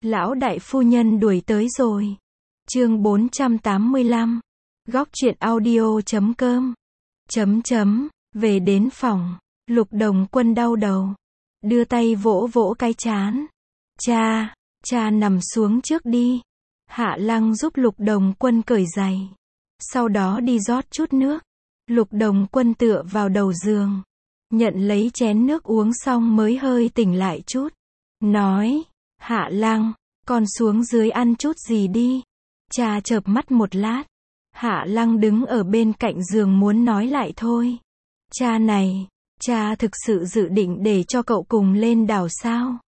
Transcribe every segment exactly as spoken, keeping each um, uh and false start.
Lão đại phu nhân đuổi tới rồi. Chương bốn trăm tám mươi lăm. Góc truyện audio chấm com. Chấm chấm. Về đến phòng, Lục Đồng Quân đau đầu. Đưa tay vỗ vỗ cái trán. Cha, cha nằm xuống trước đi. Hạ Lăng giúp Lục Đồng Quân cởi giày. Sau đó đi rót chút nước. Lục Đồng Quân tựa vào đầu giường. Nhận lấy chén nước uống xong mới hơi tỉnh lại chút. Nói, Hạ Lăng, con xuống dưới ăn chút gì đi. Cha chợp mắt một lát. Hạ Lăng đứng ở bên cạnh giường muốn nói lại thôi. Cha này, cha thực sự dự định để cho cậu cùng lên đảo sao?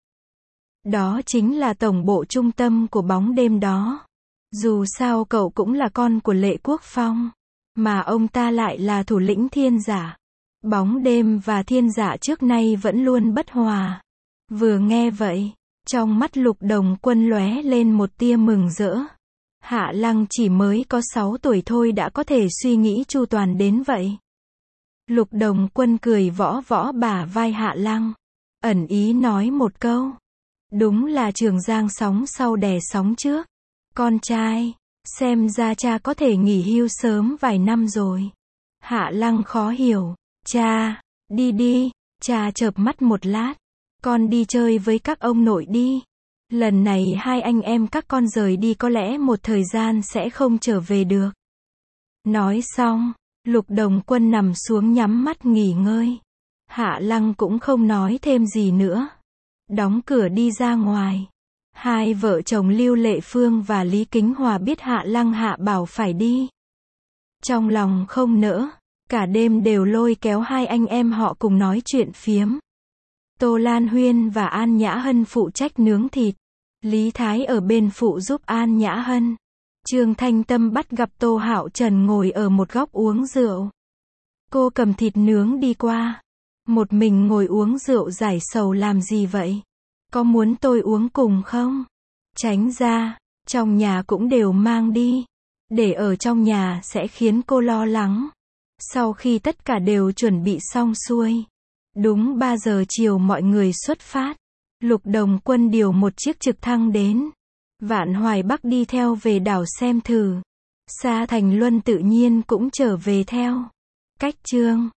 Đó chính là tổng bộ trung tâm của bóng đêm đó. Dù sao cậu cũng là con của Lệ Quốc Phong, mà ông ta lại là thủ lĩnh thiên giả. Bóng đêm và thiên giả trước nay vẫn luôn bất hòa. Vừa nghe vậy, trong mắt Lục Đồng Quân lóe lên một tia mừng rỡ. Hạ Lăng chỉ mới có sáu tuổi thôi đã có thể suy nghĩ chu toàn đến vậy. Lục Đồng Quân cười võ võ bả vai Hạ Lăng, ẩn ý nói một câu. Đúng là Trường Giang sóng sau đè sóng trước. Con trai, xem ra cha có thể nghỉ hưu sớm vài năm rồi. Hạ Lăng khó hiểu. Cha, đi đi. Cha chợp mắt một lát. Con đi chơi với các ông nội đi. Lần này hai anh em các con rời đi có lẽ một thời gian sẽ không trở về được. Nói xong, Lục Đồng Quân nằm xuống nhắm mắt nghỉ ngơi. Hạ Lăng cũng không nói thêm gì nữa. Đóng cửa đi ra ngoài. Hai vợ chồng Lưu Lệ Phương và Lý Kính Hòa biết Hạ Lăng hạ bảo phải đi. Trong lòng không nỡ, cả đêm đều lôi kéo hai anh em họ cùng nói chuyện phiếm. Tô Lan Huyên và An Nhã Hân phụ trách nướng thịt. Lý Thái ở bên phụ giúp An Nhã Hân. Trương Thanh Tâm bắt gặp Tô Hạo Trần ngồi ở một góc uống rượu. Cô cầm thịt nướng đi qua. Một mình ngồi uống rượu giải sầu làm gì vậy? Có muốn tôi uống cùng không? Tránh ra, trong nhà cũng đều mang đi. Để ở trong nhà sẽ khiến cô lo lắng. Sau khi tất cả đều chuẩn bị xong xuôi, đúng ba giờ chiều mọi người xuất phát. Lục Đồng Quân điều một chiếc trực thăng đến. Vạn Hoài Bắc đi theo về đảo xem thử. Sa Thành Luân tự nhiên cũng trở về theo. Cách chương